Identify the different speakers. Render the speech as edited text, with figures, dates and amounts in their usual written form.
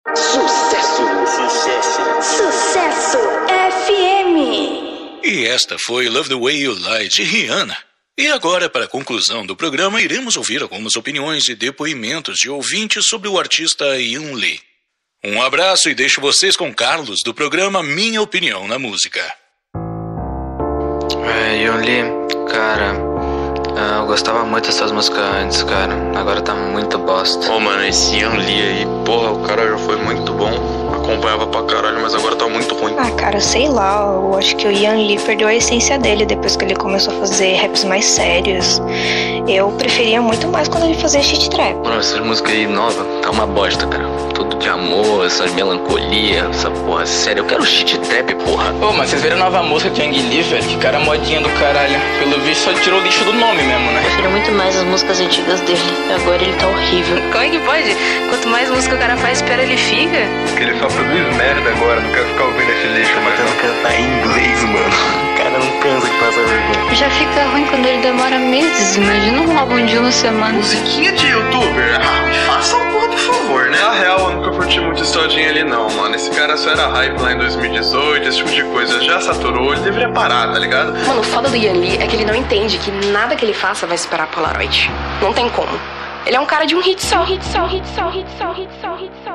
Speaker 1: Sucesso! Sucesso! Sucesso FM!
Speaker 2: E esta foi Love the Way You Lie, de Rihanna. E agora, para a conclusão do programa, iremos ouvir algumas opiniões e depoimentos de ouvintes sobre o artista Ian Lee. Um abraço e deixo vocês com Carlos, do programa Minha Opinião na Música.
Speaker 3: Ian Lee, cara, eu gostava muito dessas músicas antes, cara. Agora tá muito bosta.
Speaker 4: Ô, mano, esse Ian Lee aí, porra, o cara já foi muito bom. Acompanhava pra caralho, mas agora tá muito ruim.
Speaker 5: Ah, cara, sei lá, eu acho que o Ian Lee perdeu a essência dele depois que ele começou a fazer raps mais sérios. Eu preferia muito mais quando ele fazia shit trap.
Speaker 3: Mano, essas músicas aí novas tá uma bosta, cara. Tudo de amor, essa melancolia, essa porra séria. Eu quero shit trap, porra.
Speaker 6: Ô, mas vocês viram a nova música de Yang Lee, velho? Que cara modinha do caralho. Pelo visto só tirou o lixo do nome mesmo, né?
Speaker 7: Eu prefiro muito mais as músicas antigas dele. Agora ele tá horrível.
Speaker 8: Como é que pode? Quanto mais música o cara faz, pior ele fica.
Speaker 9: Porque ele só produz merda agora, não quero ficar ouvindo esse lixo.
Speaker 3: Mas eu não cantar em inglês, mano. O cara não cansa de passar vergonha.
Speaker 7: Já fica ruim quando ele demora meses. Imagina um álbum de uma semana.
Speaker 4: Musiquinha de youtuber? Ah, me faça um porra, por favor, né?
Speaker 9: Na real, eu nunca curti muito esse todinho ali não, mano. Esse cara só era hype lá em 2018, esse tipo de coisa já saturou, ele deveria parar, tá ligado?
Speaker 8: Mano, o foda do Ian Lee é que ele não entende que nada que ele faça vai superar Polaroid. Não tem como. Ele é um cara de um hit só, hit só, hit só, hit só, hit só, hit só.